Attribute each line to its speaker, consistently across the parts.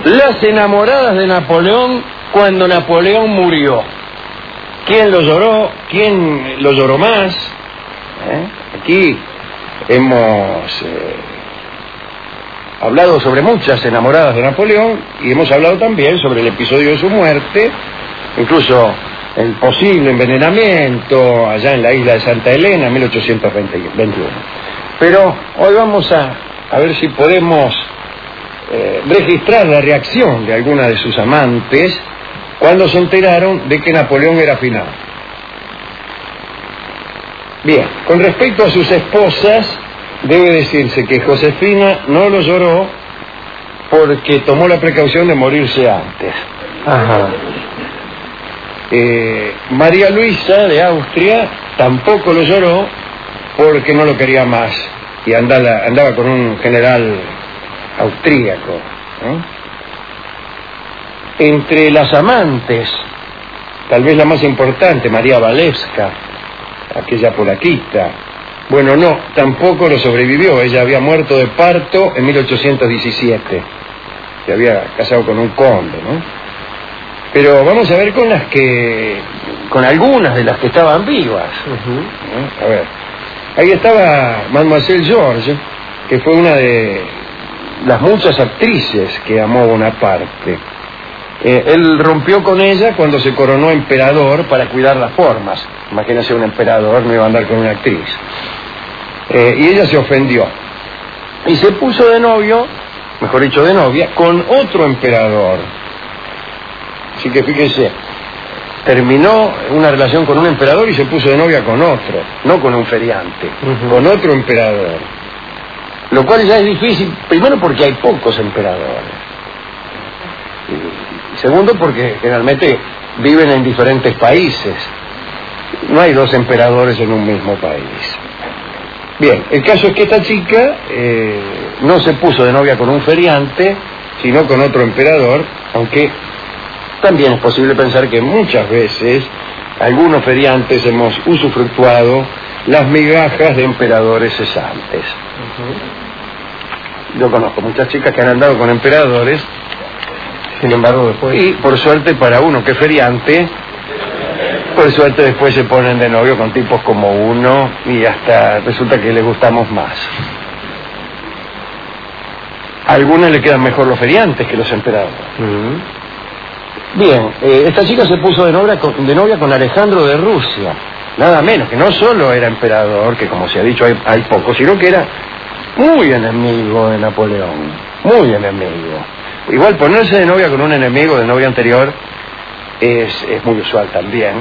Speaker 1: Las enamoradas de Napoleón cuando Napoleón murió. ¿Quién lo lloró? ¿Quién lo lloró más? Aquí hemos hablado sobre muchas enamoradas de Napoleón y hemos hablado también sobre el episodio de su muerte, incluso el posible envenenamiento allá en la isla de Santa Elena en 1821. Pero hoy vamos a ver si podemos registrar la reacción de alguna de sus amantes cuando se enteraron de que Napoleón era finado. Bien, con respecto a sus esposas, debe decirse que Josefina no lo lloró porque tomó la precaución de morirse antes.
Speaker 2: Ajá.
Speaker 1: María Luisa de Austria tampoco lo lloró porque no lo quería más y andaba con un general austríaco, ¿no? Entre las amantes, tal vez la más importante, María Walewska, aquella polaquita, bueno, no, tampoco lo sobrevivió. Ella había muerto de parto en 1817. Se había casado con un conde, ¿no? Pero vamos a ver con algunas de las que estaban vivas. A ver, ahí estaba Mademoiselle George, que fue una de las muchas actrices que amó Bonaparte. Él rompió con ella cuando se coronó emperador para cuidar las formas. Imagínense, un emperador no iba a andar con una actriz. Y ella se ofendió y se puso de novio, mejor dicho de novia, con otro emperador. Así que fíjense, terminó una relación con un emperador y se puso de novia con otro, no con un feriante, con otro emperador. Lo cual ya es difícil, primero porque hay pocos emperadores, y segundo porque generalmente viven en diferentes países. No hay dos emperadores en un mismo país. Bien, el caso es que esta chica no se puso de novia con un feriante, sino con otro emperador, aunque también es posible pensar que muchas veces algunos feriantes hemos usufructuado las migajas de emperadores cesantes. Yo conozco muchas chicas que han andado con emperadores, sin embargo después, y por suerte para uno que es feriante, por suerte después se ponen de novio con tipos como uno y hasta resulta que les gustamos más. A algunos le quedan mejor los feriantes que los emperadores. Bien, esta chica se puso de novia con Alejandro de Rusia, nada menos, que no solo era emperador, que como se ha dicho hay poco, sino que era muy enemigo de Napoleón, muy enemigo. Igual ponerse de novia con un enemigo de novia anterior es muy usual también.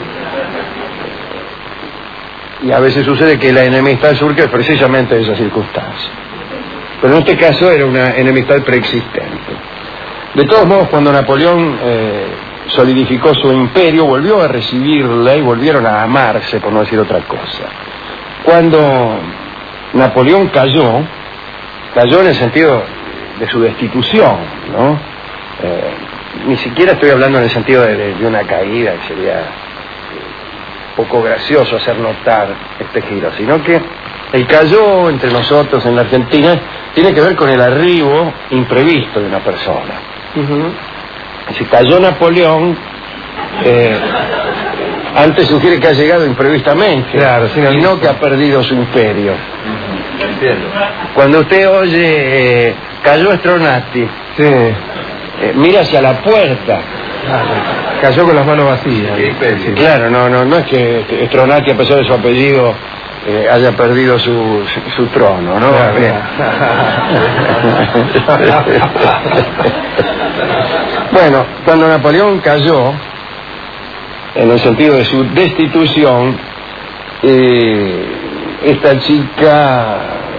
Speaker 1: Y a veces sucede que la enemistad surge precisamente de esa circunstancia. Pero en este caso era una enemistad preexistente. De todos modos, cuando Napoleón solidificó su imperio, volvió a recibirla y volvieron a amarse, por no decir otra cosa. Cuando Napoleón cayó en el sentido de su destitución, ¿no? Ni siquiera estoy hablando en el sentido de una caída, que sería poco gracioso hacer notar este giro, sino que el cayó entre nosotros en la Argentina tiene que ver con el arribo imprevisto de una persona. Si cayó Napoleón, antes sugiere que ha llegado imprevistamente, claro, y no que ha perdido su imperio. Cuando usted oye cayó Stronati, sí, mira hacia la puerta.
Speaker 2: Cayó con las manos vacías.
Speaker 1: Sí, claro, no es que Stronati, a pesar de su apellido, haya perdido su trono, ¿no? Claro. Bueno, cuando Napoleón cayó, en el sentido de su destitución, esta chica,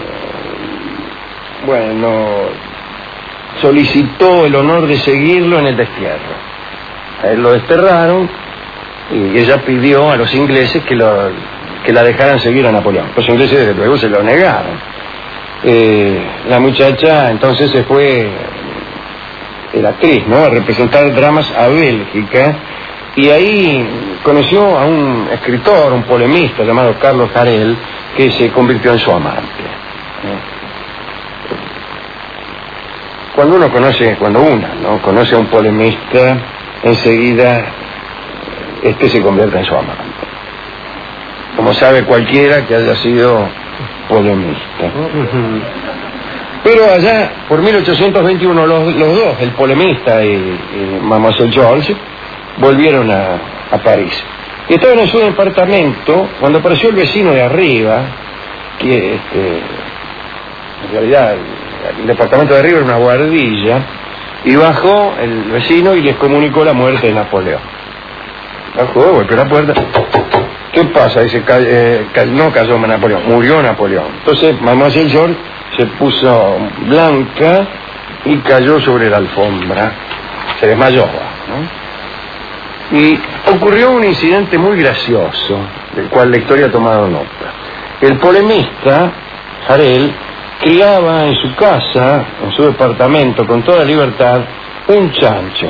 Speaker 1: bueno, solicitó el honor de seguirlo en el destierro. A él lo desterraron y ella pidió a los ingleses que la dejaran seguir a Napoleón. Los ingleses desde luego se lo negaron. La muchacha entonces se fue, era actriz, ¿no?, a representar dramas a Bélgica, y ahí conoció a un escritor, un polemista llamado Carlos Harel, que se convirtió en su amante. cuando una ¿no? conoce a un polemista, enseguida se convierte en su amante. Como sabe cualquiera que haya sido polemista. Pero allá, por 1821, los dos, el polemista y Mademoiselle Georges, volvieron a París. Y estaban en su departamento cuando apareció el vecino de arriba, que en realidad el departamento de arriba era una guardilla, y bajó el vecino y les comunicó la muerte de Napoleón. Bajó, golpeó la puerta. ¿Qué pasa? Dice, no cayó Napoleón, murió Napoleón. Entonces Mademoiselle Georges se puso blanca y cayó sobre la alfombra, se desmayó, ¿no? Y ocurrió un incidente muy gracioso, del cual la historia ha tomado nota. El polemista, Harel, criaba en su casa, en su departamento, con toda libertad, un chancho.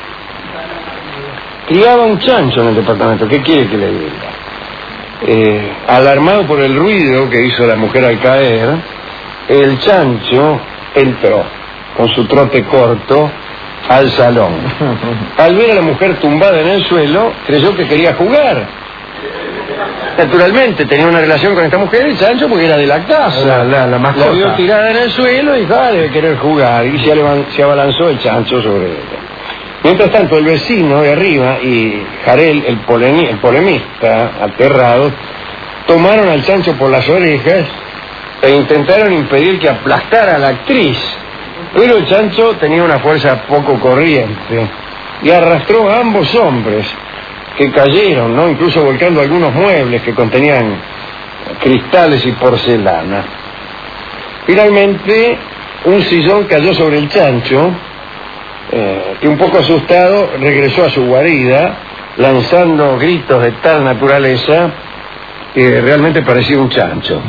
Speaker 1: Criaba un chancho en el departamento, ¿qué quiere que le diga? Alarmado por el ruido que hizo la mujer al caer, el chancho entró con su trote corto al salón. Al ver a la mujer tumbada en el suelo, creyó que quería jugar. Naturalmente tenía una relación con esta mujer, el chancho, porque era de la casa.
Speaker 2: La mascota.
Speaker 1: La vio tirada en el suelo y dijo, debe querer jugar. Y se abalanzó el chancho sobre ella. Mientras tanto, el vecino de arriba y Harel, el polemista, aterrado, tomaron al chancho por las orejas e intentaron impedir que aplastara a la actriz. Pero el chancho tenía una fuerza poco corriente y arrastró a ambos hombres, que cayeron, ¿no? Incluso volcando algunos muebles que contenían cristales y porcelana. Finalmente, un sillón cayó sobre el chancho, que un poco asustado regresó a su guarida, lanzando gritos de tal naturaleza que realmente parecía un chancho.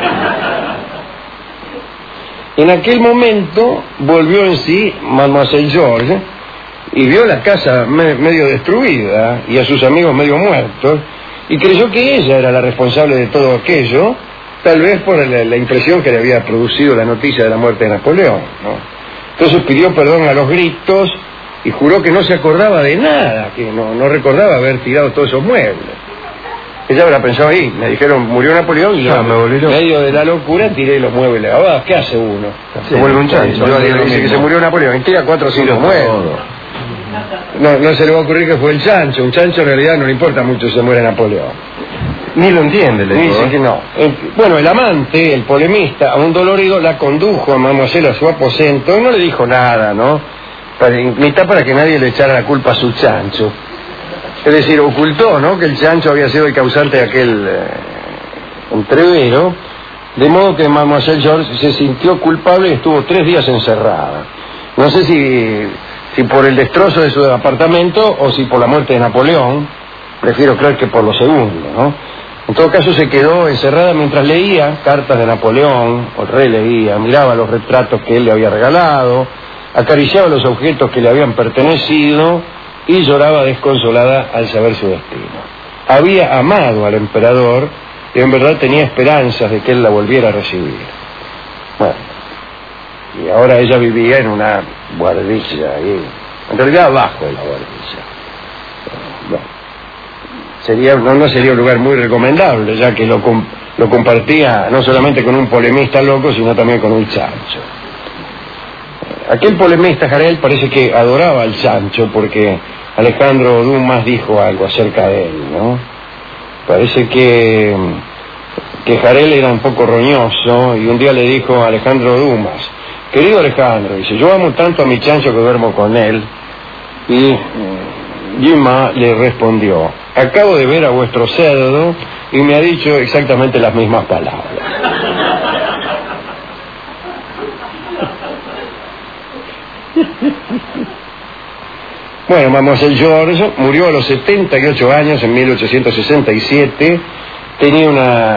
Speaker 1: En aquel momento volvió en sí Mademoiselle Georges y vio la casa medio destruida y a sus amigos medio muertos, y creyó que ella era la responsable de todo aquello, tal vez por la impresión que le había producido la noticia de la muerte de Napoleón, ¿no? Entonces pidió perdón a los gritos y juró que no se acordaba de nada, que no recordaba haber tirado todos esos muebles. Ella habrá pensado ahí, me dijeron murió Napoleón y yo en medio de la locura tiré los muebles. Ah, ¿qué hace uno?
Speaker 2: Se vuelve un chancho.
Speaker 1: Dice que se murió Napoleón y tira 4 o 5 muebles. No se le va a ocurrir que fue el chancho. Un chancho en realidad no le importa mucho si se muere Napoleón.
Speaker 2: Ni lo entiende, le digo.
Speaker 1: Dice que no. Bueno, el amante, el polemista, aún dolorido, la condujo a Mademoiselle a su aposento y no le dijo nada, ¿no? Para que nadie le echara la culpa a su chancho. Es decir, ocultó, ¿no?, que el chancho había sido el causante de aquel entrevero, de modo que Mademoiselle Georges se sintió culpable y estuvo 3 días encerrada. No sé si por el destrozo de su apartamento o si por la muerte de Napoleón. Prefiero creer que por lo segundo, ¿no? En todo caso se quedó encerrada mientras leía cartas de Napoleón, o releía, miraba los retratos que él le había regalado, acariciaba los objetos que le habían pertenecido y lloraba desconsolada al saber su destino. Había amado al emperador y en verdad tenía esperanzas de que él la volviera a recibir. Bueno, y ahora ella vivía en una guardilla ahí, en realidad abajo de la guardilla. Bueno, no sería un lugar muy recomendable, ya que lo compartía no solamente con un polemista loco, sino también con un chancho. Aquel polemista, Harel, parece que adoraba al chancho, porque Alejandro Dumas dijo algo acerca de él, ¿no? Parece que Harel era un poco roñoso, y un día le dijo a Alejandro Dumas: querido Alejandro, dice, yo amo tanto a mi chancho que duermo con él. Y Dumas le respondió: acabo de ver a vuestro cerdo y me ha dicho exactamente las mismas palabras. Bueno, Mademoiselle Georges murió a los 78 años en 1867. Tenía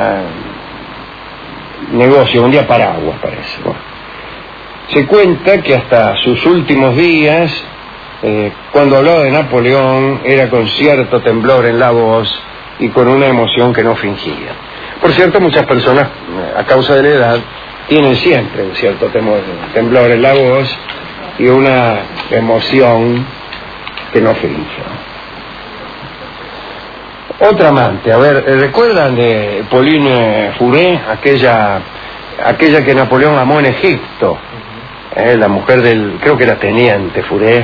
Speaker 1: un negocio, vendía paraguas, parece. Bueno, se cuenta que hasta sus últimos días, cuando hablaba de Napoleón, era con cierto temblor en la voz y con una emoción que no fingía. Por cierto, muchas personas, a causa de la edad, tienen siempre un cierto temblor en la voz y una emoción que no finge. Otra amante, a ver, ¿recuerdan de Pauline Furet, aquella que Napoleón amó en Egipto? La mujer del, creo que era teniente Furet,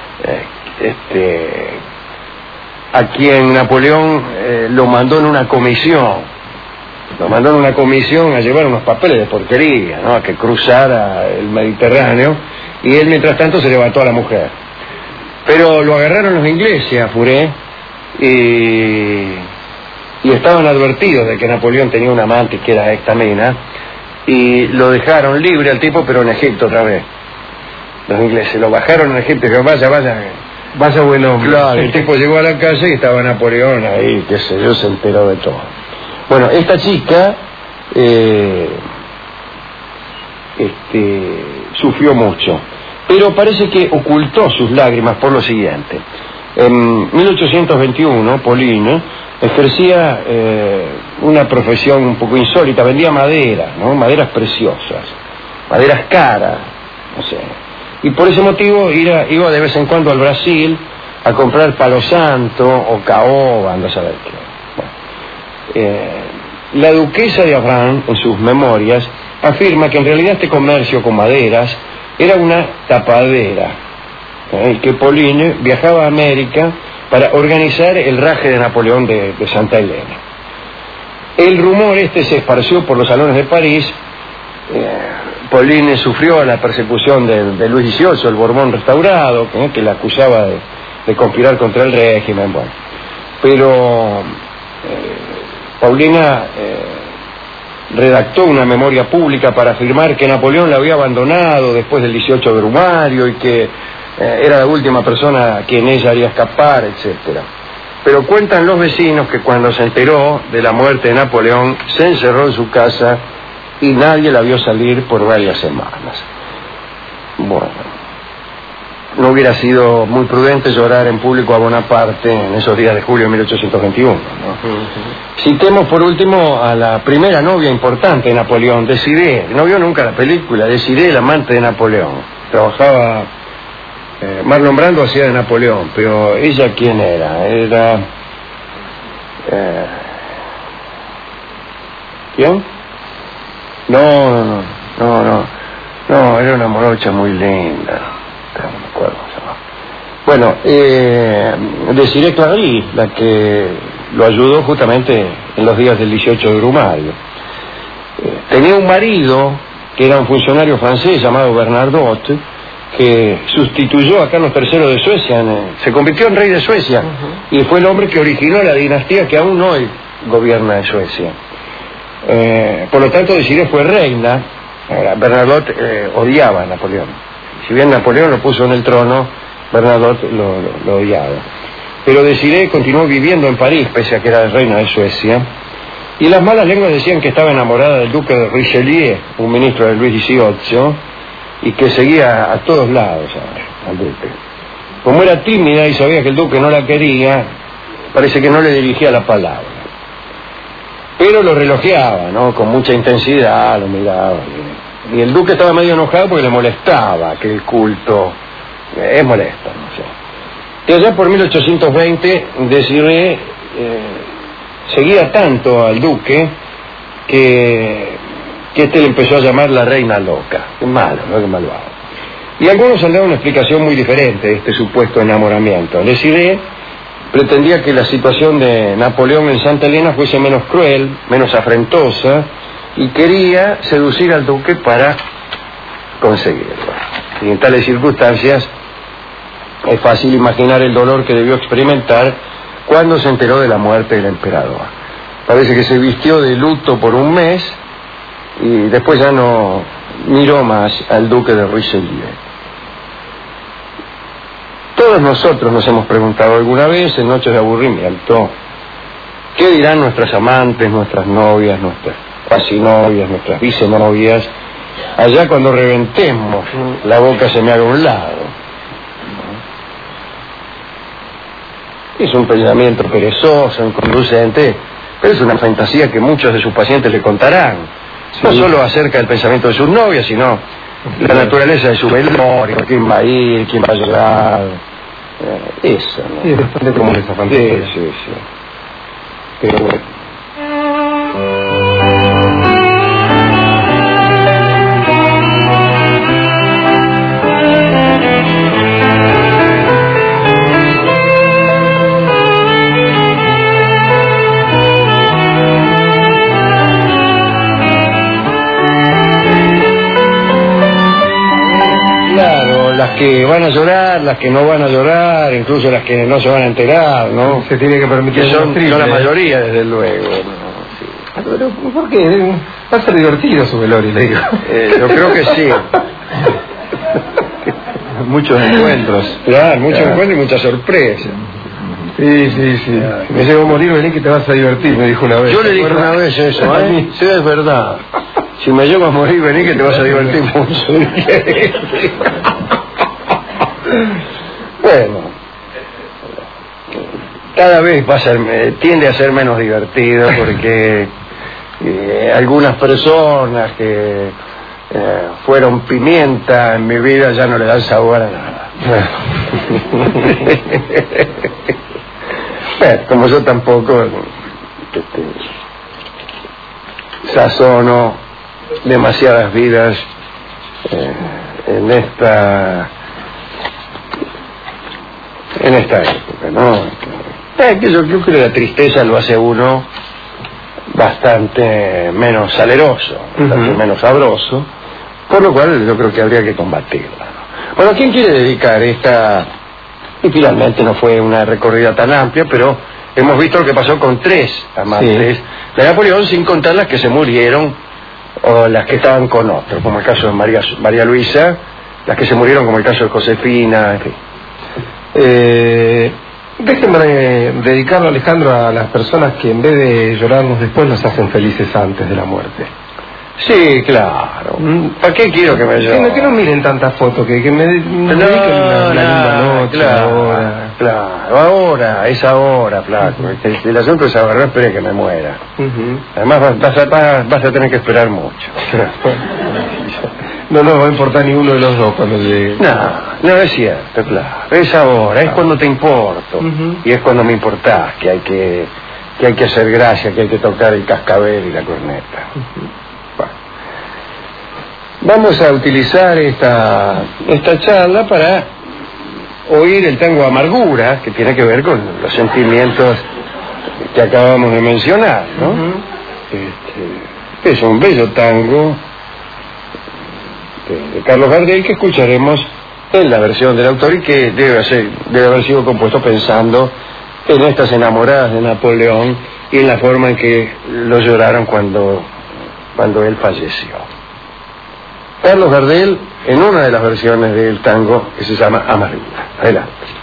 Speaker 1: a quien Napoleón lo mandó en una comisión. Lo mandó en una comisión a llevar unos papeles de porquería, ¿no? A que cruzara el Mediterráneo, y él mientras tanto se levantó a la mujer. Pero lo agarraron los ingleses a Furet y estaban advertidos de que Napoleón tenía una amante que era esta mina, y lo dejaron libre al tipo, pero en Egipto otra vez. Los ingleses lo bajaron en Egipto y dijeron, vaya buen hombre. Claro, el tipo llegó a la casa y estaba Napoleón ahí, qué sé yo, se enteró de todo. Bueno, esta chica sufrió mucho, pero parece que ocultó sus lágrimas por lo siguiente. En 1821, Pauline ejercía una profesión un poco insólita, vendía madera, ¿no? Maderas preciosas, maderas caras, no sé. Y por ese motivo iba de vez en cuando al Brasil a comprar palo santo o caoba, ando a saber qué. La duquesa de Abraham, en sus memorias, afirma que en realidad este comercio con maderas era una tapadera, y que Pauline viajaba a América para organizar el raje de Napoleón de Santa Elena. El rumor se esparció por los salones de París. Pauline sufrió la persecución de Luis XVIII, el Borbón restaurado, que la acusaba de conspirar contra el régimen. Bueno, pero Paulina redactó una memoria pública para afirmar que Napoleón la había abandonado después del 18 de Brumario y que era la última persona a quien ella haría escapar, etcétera. Pero cuentan los vecinos que cuando se enteró de la muerte de Napoleón se encerró en su casa y nadie la vio salir por varias semanas. Bueno, no hubiera sido muy prudente llorar en público a Bonaparte en esos días de julio de 1821, ¿no? Citemos por último a la primera novia importante de Napoleón, Desirée. No vio nunca la película, Desirée, el amante de Napoleón. Trabajaba, Marlon Brando hacía de Napoleón, pero ella ¿quién era? Era... ¿quién? No, era una morocha muy linda. No me acuerdo. Bueno, Desirée Clary, la que lo ayudó justamente en los días del 18 de Brumario. Tenía un marido que era un funcionario francés llamado Bernadotte, que sustituyó a Carlos III de Suecia, se convirtió en rey de Suecia, y fue el hombre que originó la dinastía que aún hoy gobierna en Suecia. Por lo tanto, Desirée fue reina. Bernadotte odiaba a Napoleón. Si bien Napoleón lo puso en el trono, Bernadotte lo odiaba. Pero Desirée continuó viviendo en París, pese a que era reina de Suecia, y las malas lenguas decían que estaba enamorada del duque de Richelieu, un ministro de Luis XVIII, y que seguía a todos lados al duque. Como era tímida y sabía que el duque no la quería, parece que no le dirigía la palabra. Pero lo relojeaba, ¿no? Con mucha intensidad, lo miraba. Y el duque estaba medio enojado porque le molestaba que el culto es molesto, no sé. Y allá por 1820, Desirée seguía tanto al duque que este le empezó a llamar la reina loca. Qué malo, ¿no? Qué malvado. Y algunos han dado una explicación muy diferente de este supuesto enamoramiento. Desirée pretendía que la situación de Napoleón en Santa Elena fuese menos cruel, menos afrentosa, y quería seducir al duque para conseguirlo. Y en tales circunstancias es fácil imaginar el dolor que debió experimentar cuando se enteró de la muerte del emperador. Parece que se vistió de luto por un mes y después ya no miró más al duque de Richelieu. Todos nosotros nos hemos preguntado alguna vez en noches de aburrimiento, ¿qué dirán nuestras amantes, nuestras novias, nuestras cuasi novias, nuestras vicenovias, allá cuando reventemos, la boca se me haga a un lado? Es un pensamiento perezoso, inconducente, pero es una fantasía que muchos de sus pacientes le contarán, no solo acerca del pensamiento de sus novias, sino La naturaleza de su velorio, quién va a ir, quién va a llegar. Eso, ¿no?
Speaker 2: Sí, es bastante común esa fantasía.
Speaker 1: Sí. Pero bueno. Claro, las que van a llorar, las que no van a llorar, incluso las que no se van a enterar, ¿no?
Speaker 2: Se tiene que permitir.
Speaker 1: Que son la mayoría, desde luego. ¿No? Sí.
Speaker 2: Pero, ¿por qué? Va a ser divertido su velorio, le digo.
Speaker 1: Yo creo que sí.
Speaker 2: Muchos encuentros.
Speaker 1: Claro, muchos encuentros y muchas sorpresas.
Speaker 2: Sí.
Speaker 1: Claro.
Speaker 2: Me llevo a morir, vení que te vas a divertir, me dijo una vez.
Speaker 1: Yo le dije una vez eso, ¿eh? Sí, es verdad. Si me llevo a morir, vení que te vas a divertir mucho. Bueno, cada vez tiende a ser menos divertido porque algunas personas que fueron pimienta en mi vida ya no le dan sabor a nada. Bueno, como yo tampoco sazono demasiadas vidas en esta época, ¿no? Yo creo que la tristeza lo hace uno bastante menos saleroso, bastante menos sabroso, por lo cual yo creo que habría que combatirla. Bueno, ¿quién quiere dedicar esta? Y finalmente no fue una recorrida tan amplia, pero hemos visto lo que pasó con 3 amantes de Napoleón, sin contar las que se murieron o las que estaban con otro, como el caso de María Luisa, las que se murieron como el caso de Josefina, en fin.
Speaker 2: Déjenme dedicarlo, Alejandro, a las personas que en vez de llorarnos después nos hacen felices antes de la muerte.
Speaker 1: Sí, claro. ¿Para qué quiero que me lloren?
Speaker 2: Que no miren tantas fotos, que me dediquen una linda noche.
Speaker 1: Claro, es ahora, flaco. El asunto es ahora, no espere que me muera. Además vas a tener que esperar mucho.
Speaker 2: No va a importar ninguno de los dos cuando llegue.
Speaker 1: No, es cierto, claro. Es ahora, es cuando te importo. Y es cuando me importás, que hay que hacer gracia, que hay que tocar el cascabel y la corneta. Vamos a utilizar esta charla para oír el tango Amargura, que tiene que ver con los sentimientos que acabamos de mencionar, ¿no? Es un bello tango de Carlos Gardel que escucharemos en la versión del autor y que debe haber sido compuesto pensando en estas enamoradas de Napoleón y en la forma en que lo lloraron cuando él falleció. Carlos Gardel en una de las versiones del tango que se llama Amargura. Adelante.